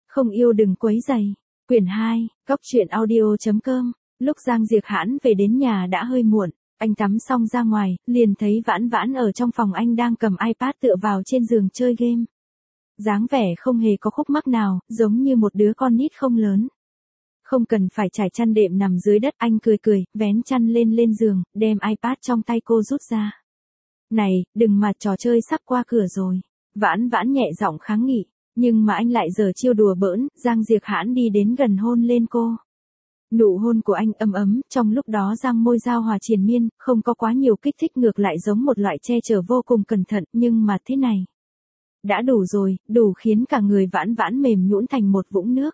Không yêu đừng quấy rầy. Quyển 2, Góc truyện audio.com. Lúc Giang Diệp Hãn về đến nhà đã hơi muộn, anh tắm xong ra ngoài, liền thấy Vãn Vãn ở trong phòng anh đang cầm iPad tựa vào trên giường chơi game. Dáng vẻ không hề có khúc mắc nào, giống như một đứa con nít không lớn. Không cần phải trải chăn đệm nằm dưới đất, anh cười cười, vén chăn lên giường, đem iPad trong tay cô rút ra. Này, đừng mà trò chơi sắp qua cửa rồi. Vãn Vãn nhẹ giọng kháng nghị, nhưng mà anh lại giở chiêu đùa bỡn, Giang Diệp Hãn đi đến gần hôn lên cô. Nụ hôn của anh ấm ấm, trong lúc đó răng môi giao hòa triền miên, không có quá nhiều kích thích, ngược lại giống một loại che chở vô cùng cẩn thận, nhưng mà thế này. Đã đủ rồi, đủ khiến cả người Vãn Vãn mềm nhũn thành một vũng nước.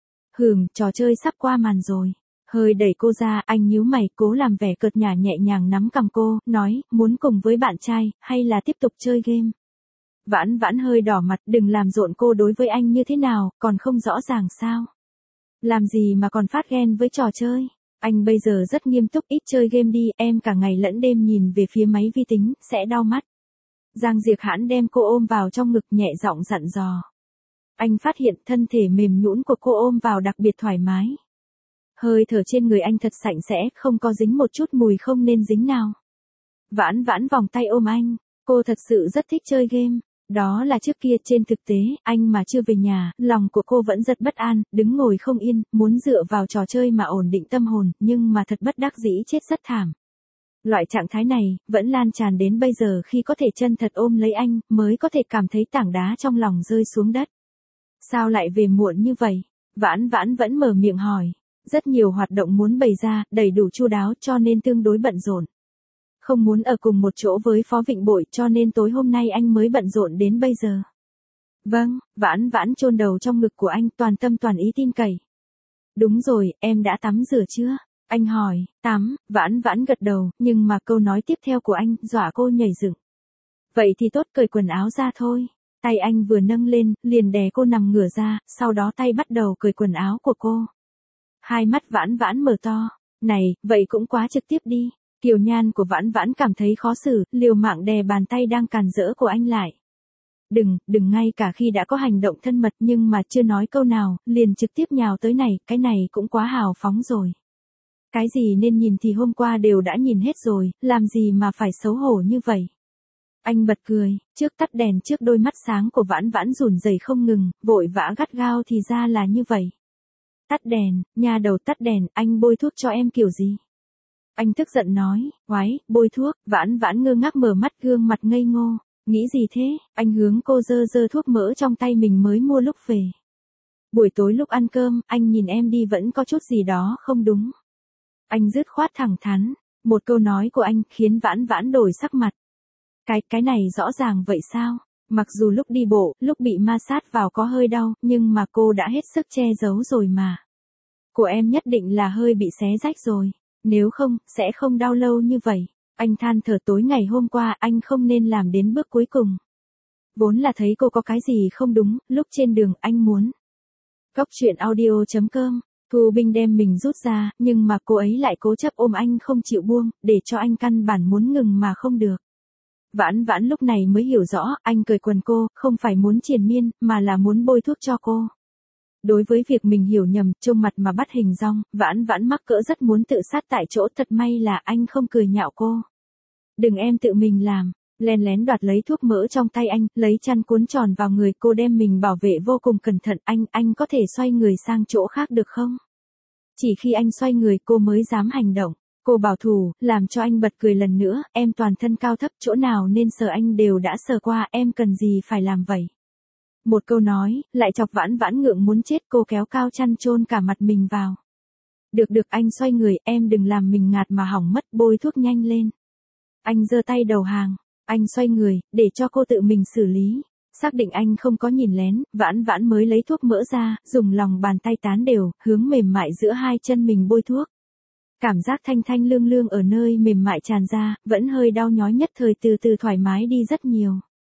Trò chơi sắp qua màn rồi. Hơi đẩy cô ra, anh nhíu mày, cố làm vẻ cợt nhả, nhẹ nhàng nắm cằm cô, nói, muốn cùng với bạn trai, hay là tiếp tục chơi game. Vãn Vãn hơi đỏ mặt, đừng làm rộn, cô đối với anh như thế nào, còn không rõ ràng sao. Làm gì mà còn phát ghen với trò chơi. Anh bây giờ rất nghiêm túc, ít chơi game đi, em cả ngày lẫn đêm nhìn về phía máy vi tính, sẽ đau mắt. Giang Diệp Hãn đem cô ôm vào trong ngực, nhẹ giọng dặn dò. Anh phát hiện thân thể mềm nhũn của cô ôm vào đặc biệt thoải mái. Hơi thở trên người anh thật sạch sẽ, không có dính một chút mùi không nên dính nào. Vãn Vãn vòng tay ôm anh, cô thật sự rất thích chơi game. Đó là trước kia, trên thực tế, anh mà chưa về nhà, lòng của cô vẫn rất bất an, đứng ngồi không yên, muốn dựa vào trò chơi mà ổn định tâm hồn, nhưng mà thật bất đắc dĩ chết rất thảm. Loại trạng thái này, vẫn lan tràn đến bây giờ, khi có thể chân thật ôm lấy anh, mới có thể cảm thấy tảng đá trong lòng rơi xuống đất. Sao lại về muộn như vậy? Vãn Vãn vẫn mở miệng hỏi. Rất nhiều hoạt động muốn bày ra, đầy đủ chu đáo, cho nên tương đối bận rộn. Không muốn ở cùng một chỗ với Phó Vịnh Bội, cho nên tối hôm nay anh mới bận rộn đến bây giờ. Vâng, Vãn Vãn chôn đầu trong ngực của anh, toàn tâm toàn ý tin cậy. Đúng rồi, em đã tắm rửa chưa? Anh hỏi. Tắm. Vãn Vãn gật đầu, nhưng mà câu nói tiếp theo của anh dọa cô nhảy dựng. Vậy thì tốt, cởi quần áo ra thôi. Tay anh vừa nâng lên, liền đè cô nằm ngửa ra, sau đó tay bắt đầu cởi quần áo của cô. Hai mắt Vãn Vãn mở to. Này, vậy cũng quá trực tiếp đi. Kiều nhan của Vãn Vãn cảm thấy khó xử, liều mạng đè bàn tay đang càn rỡ của anh lại. Đừng, ngay cả khi đã có hành động thân mật nhưng mà chưa nói câu nào, liền trực tiếp nhào tới này, cái này cũng quá hào phóng rồi. Cái gì nên nhìn thì hôm qua đều đã nhìn hết rồi, làm gì mà phải xấu hổ như vậy. Anh bật cười, trước tắt đèn, trước đôi mắt sáng của Vãn Vãn run rẩy không ngừng, vội vã gắt gao, thì ra là như vậy. Tắt đèn, nha đầu, tắt đèn, anh bôi thuốc cho em kiểu gì? Anh tức giận nói, oái, bôi thuốc. Vãn Vãn ngơ ngác mở mắt, gương mặt ngây ngô. Nghĩ gì thế? Anh hướng cô giơ thuốc mỡ trong tay mình mới mua lúc về. Buổi tối lúc ăn cơm, anh nhìn em đi vẫn có chút gì đó không đúng. Anh dứt khoát thẳng thắn. Một câu nói của anh khiến Vãn Vãn đổi sắc mặt. Cái này rõ ràng vậy sao? Mặc dù lúc đi bộ, lúc bị ma sát vào có hơi đau, nhưng mà cô đã hết sức che giấu rồi mà. Của em nhất định là hơi bị xé rách rồi. Nếu không, sẽ không đau lâu như vậy. Anh than thở, tối ngày hôm qua anh không nên làm đến bước cuối cùng. Vốn là thấy cô có cái gì không đúng, lúc trên đường anh muốn. Góc truyện audio.com. Thu Binh đem mình rút ra, nhưng mà cô ấy lại cố chấp ôm anh không chịu buông, để cho anh căn bản muốn ngừng mà không được. Vãn Vãn lúc này mới hiểu rõ, anh cởi quần cô, không phải muốn triền miên, mà là muốn bôi thuốc cho cô. Đối với việc mình hiểu nhầm, trông mặt mà bắt hình dong, Vãn Vãn mắc cỡ rất muốn tự sát tại chỗ, thật may là anh không cười nhạo cô. Đừng, em tự mình làm. Len lén đoạt lấy thuốc mỡ trong tay anh, lấy chăn cuốn tròn vào người cô, đem mình bảo vệ vô cùng cẩn thận. Anh có thể xoay người sang chỗ khác được không? Chỉ khi anh xoay người cô mới dám hành động. Cô bảo thủ, làm cho anh bật cười lần nữa, em toàn thân cao thấp, chỗ nào nên sờ anh đều đã sờ qua, em cần gì phải làm vậy? Một câu nói, lại chọc Vãn Vãn ngượng muốn chết, cô kéo cao chăn chôn cả mặt mình vào. Được, anh xoay người, em đừng làm mình ngạt mà hỏng mất, bôi thuốc nhanh lên. Anh giơ tay đầu hàng, anh xoay người, để cho cô tự mình xử lý. Xác định anh không có nhìn lén, Vãn Vãn mới lấy thuốc mỡ ra, dùng lòng bàn tay tán đều, hướng mềm mại giữa hai chân mình bôi thuốc. Cảm giác thanh thanh lương lương ở nơi mềm mại tràn ra, vẫn hơi đau nhói, nhất thời từ từ thoải mái đi rất nhiều.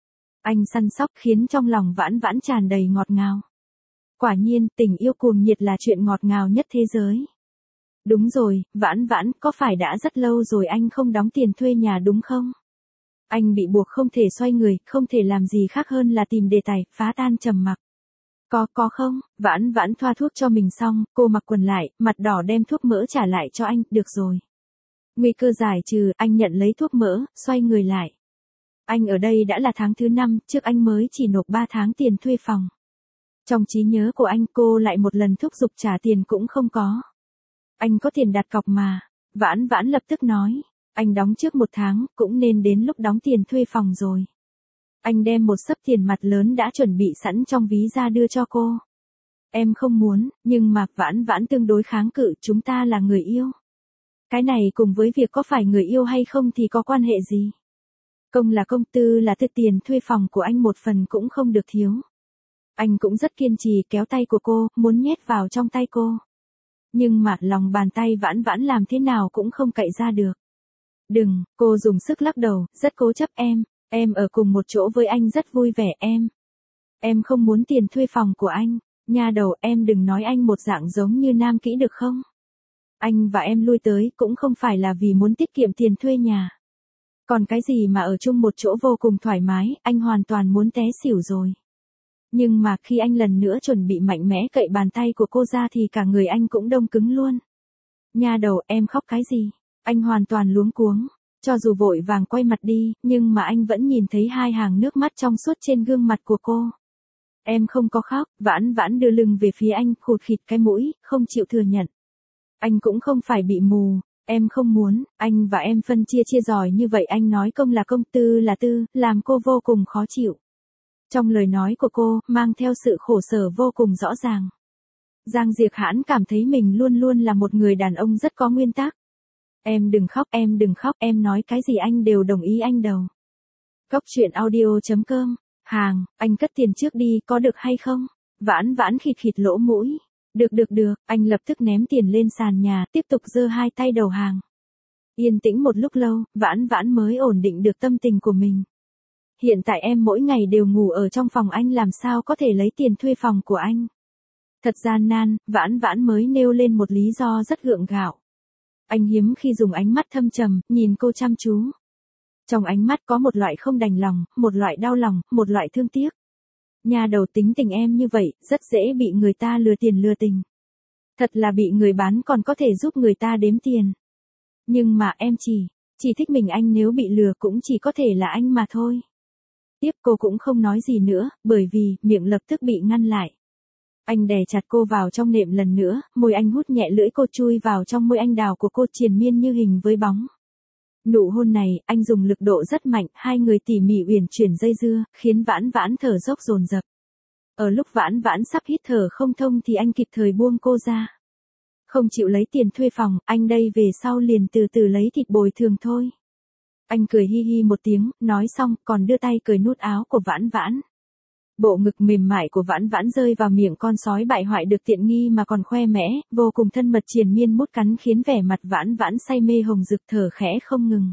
Anh săn sóc khiến trong lòng Vãn Vãn tràn đầy ngọt ngào. Quả nhiên, tình yêu cuồng nhiệt là chuyện ngọt ngào nhất thế giới. Đúng rồi, Vãn Vãn, có phải đã rất lâu rồi anh không đóng tiền thuê nhà đúng không? Anh bị buộc không thể xoay người, không thể làm gì khác hơn là tìm đề tài, phá tan trầm mặc. Có không? Vãn vãn thoa thuốc cho mình xong, cô mặc quần lại, mặt đỏ đem thuốc mỡ trả lại cho anh, được rồi. Nguy cơ giải trừ, anh nhận lấy thuốc mỡ, xoay người lại. Anh ở đây đã là tháng thứ 5, trước anh mới chỉ nộp 3 tháng tiền thuê phòng. Trong trí nhớ của anh cô lại một lần thúc giục trả tiền cũng không có. Anh có tiền đặt cọc mà. Vãn vãn lập tức nói. Anh đóng trước 1 tháng, cũng nên đến lúc đóng tiền thuê phòng rồi. Anh đem một xấp tiền mặt lớn đã chuẩn bị sẵn trong ví ra đưa cho cô. Em không muốn, nhưng mà vãn vãn tương đối kháng cự, chúng ta là người yêu. Cái này cùng với việc có phải người yêu hay không thì có quan hệ gì? Công là công, tư là tư, tiền thuê phòng của anh một phần cũng không được thiếu. Anh cũng rất kiên trì kéo tay của cô, muốn nhét vào trong tay cô. Nhưng mà lòng bàn tay vãn vãn làm thế nào cũng không cậy ra được. Đừng, cô dùng sức lắc đầu, rất cố chấp em ở cùng một chỗ với anh rất vui vẻ em không muốn tiền thuê phòng của anh, nha đầu em đừng nói anh một dạng giống như nam kỹ được không? Anh và em lui tới cũng không phải là vì muốn tiết kiệm tiền thuê nhà. Còn cái gì mà ở chung một chỗ vô cùng thoải mái, anh hoàn toàn muốn té xỉu rồi. Nhưng mà khi anh lần nữa chuẩn bị mạnh mẽ cậy bàn tay của cô ra thì cả người anh cũng đông cứng luôn. Nha đầu em khóc cái gì? Anh hoàn toàn luống cuống. Cho dù vội vàng quay mặt đi, nhưng mà anh vẫn nhìn thấy 2 hàng nước mắt trong suốt trên gương mặt của cô. Em không có khóc, vãn vãn đưa lưng về phía anh, khụt khịt cái mũi, không chịu thừa nhận. Anh cũng không phải bị mù, em không muốn, anh và em phân chia giỏi như vậy anh nói công là công, tư là tư, làm cô vô cùng khó chịu. Trong lời nói của cô, mang theo sự khổ sở vô cùng rõ ràng. Giang Diệp Hãn cảm thấy mình luôn luôn là một người đàn ông rất có nguyên tắc. Em đừng khóc, em nói cái gì anh đều đồng ý anh đầu. Cóc truyện audio.com, hàng, anh cất tiền trước đi, có được hay không? Vãn vãn khịt khịt lỗ mũi. Được, anh lập tức ném tiền lên sàn nhà, tiếp tục giơ 2 tay đầu hàng. Yên tĩnh một lúc lâu, vãn vãn mới ổn định được tâm tình của mình. Hiện tại em mỗi ngày đều ngủ ở trong phòng anh làm sao có thể lấy tiền thuê phòng của anh. Thật gian nan, vãn vãn mới nêu lên một lý do rất gượng gạo. Anh hiếm khi dùng ánh mắt thâm trầm, nhìn cô chăm chú. Trong ánh mắt có một loại không đành lòng, một loại đau lòng, một loại thương tiếc. Nhà đầu tính tình em như vậy, rất dễ bị người ta lừa tiền lừa tình. Thật là bị người bán còn có thể giúp người ta đếm tiền. Nhưng mà em chỉ thích mình anh, nếu bị lừa cũng chỉ có thể là anh mà thôi. Tiếp cô cũng không nói gì nữa, bởi vì miệng lập tức bị ngăn lại. Anh đè chặt cô vào trong nệm lần nữa, môi anh hút nhẹ lưỡi cô chui vào trong môi anh đào của cô triền miên như hình với bóng. Nụ hôn này, anh dùng lực độ rất mạnh, 2 người tỉ mỉ uyển chuyển dây dưa, khiến vãn vãn thở dốc dồn dập. Ở lúc vãn vãn sắp hít thở không thông thì anh kịp thời buông cô ra. Không chịu lấy tiền thuê phòng, anh đây về sau liền từ từ lấy thịt bồi thường thôi. Anh cười hi hi một tiếng, nói xong, còn đưa tay cởi nút áo của vãn vãn. Bộ ngực mềm mại của vãn vãn rơi vào miệng con sói bại hoại được tiện nghi mà còn khoe mẽ, vô cùng thân mật triền miên mút cắn khiến vẻ mặt vãn vãn say mê hồng rực thở khẽ không ngừng.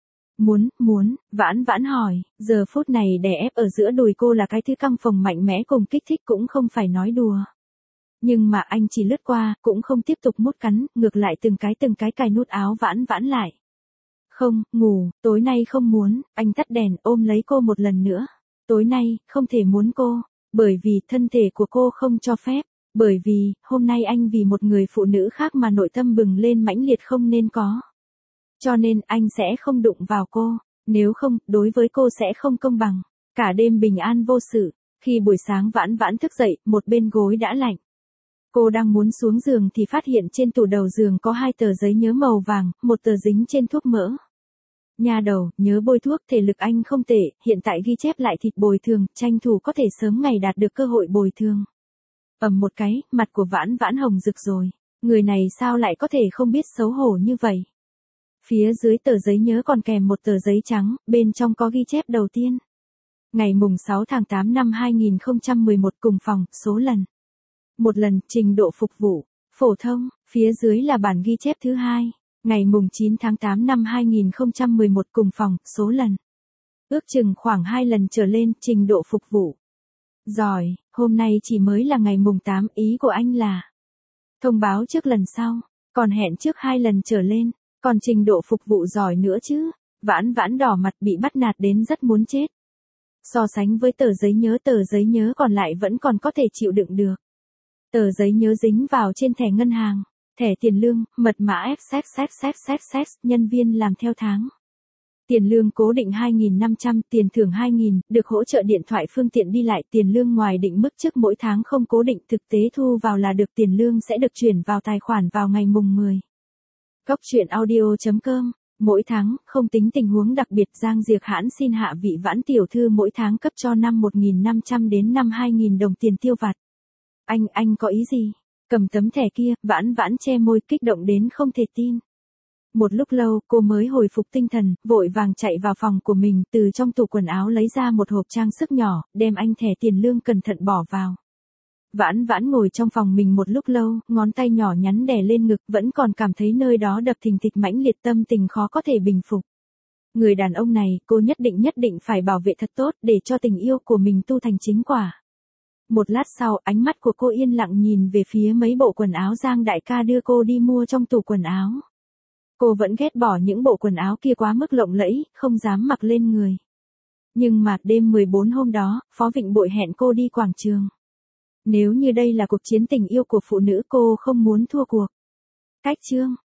Muốn, vãn vãn hỏi, giờ phút này đè ép ở giữa đùi cô là cái thứ căng phồng mạnh mẽ cùng kích thích cũng không phải nói đùa. Nhưng mà anh chỉ lướt qua, cũng không tiếp tục mút cắn, ngược lại từng cái cài nút áo vãn vãn lại. Không, ngủ, tối nay không muốn, anh tắt đèn ôm lấy cô một lần nữa. Tối nay, không thể muốn cô, bởi vì thân thể của cô không cho phép, bởi vì, hôm nay anh vì một người phụ nữ khác mà nội tâm bừng lên mãnh liệt không nên có. Cho nên anh sẽ không đụng vào cô, nếu không, đối với cô sẽ không công bằng. Cả đêm bình an vô sự, khi buổi sáng vãn vãn thức dậy, một bên gối đã lạnh. Cô đang muốn xuống giường thì phát hiện trên tủ đầu giường có 2 tờ giấy nhớ màu vàng, một tờ dính trên thuốc mỡ. Nhà đầu, nhớ bôi thuốc, thể lực anh không tệ, hiện tại ghi chép lại thịt bồi thường, tranh thủ có thể sớm ngày đạt được cơ hội bồi thường. Ầm một cái, mặt của vãn vãn hồng rực rồi, người này sao lại có thể không biết xấu hổ như vậy. Phía dưới tờ giấy nhớ còn kèm một tờ giấy trắng, bên trong có ghi chép đầu tiên. Ngày mùng 6 tháng 8 năm 2011 cùng phòng, số lần. Một lần, trình độ phục vụ, phổ thông, phía dưới là bản ghi chép thứ hai. Ngày mùng 9 tháng 8 năm 2011 cùng phòng, số lần. Ước chừng khoảng 2 lần trở lên, trình độ phục vụ. Giỏi, hôm nay chỉ mới là ngày mùng 8, ý của anh là thông báo trước lần sau, còn hẹn trước 2 lần trở lên, còn trình độ phục vụ giỏi nữa chứ. Vãn vãn đỏ mặt bị bắt nạt đến rất muốn chết. So sánh với tờ giấy nhớ còn lại vẫn còn có thể chịu đựng được. Tờ giấy nhớ dính vào trên thẻ ngân hàng, thẻ tiền lương, mật mã FXXXXX, nhân viên làm theo tháng. Tiền lương cố định 2.500, tiền thưởng 2.000, được hỗ trợ điện thoại phương tiện đi lại, tiền lương ngoài định mức trước mỗi tháng không cố định, thực tế thu vào là được, tiền lương sẽ được chuyển vào tài khoản vào ngày mùng 10. Góc truyện audio.com. Mỗi tháng, không tính tình huống đặc biệt, Giang Diệc Hãn xin hạ vị Vãn tiểu thư mỗi tháng cấp cho năm 1.500 đến năm 2.000 đồng tiền tiêu vặt. Anh có ý gì? Cầm tấm thẻ kia, Vãn che môi, kích động đến không thể tin. Một lúc lâu, cô mới hồi phục tinh thần, vội vàng chạy vào phòng của mình, từ trong tủ quần áo lấy ra một hộp trang sức nhỏ, đem anh thẻ tiền lương cẩn thận bỏ vào. Vãn ngồi trong phòng mình một lúc lâu, ngón tay nhỏ nhắn đè lên ngực, vẫn còn cảm thấy nơi đó đập thình thịch mãnh liệt, tâm tình khó có thể bình phục. Người đàn ông này, cô nhất định phải bảo vệ thật tốt, để cho tình yêu của mình tu thành chính quả. Một lát sau, ánh mắt của cô yên lặng nhìn về phía mấy bộ quần áo Giang đại ca đưa cô đi mua trong tủ quần áo. Cô vẫn ghét bỏ những bộ quần áo kia quá mức lộng lẫy, không dám mặc lên người. Nhưng mà, đêm 14 hôm đó, Phó Vịnh Bội hẹn cô đi quảng trường. Nếu như đây là cuộc chiến tình yêu của phụ nữ, cô không muốn thua cuộc. Cách chương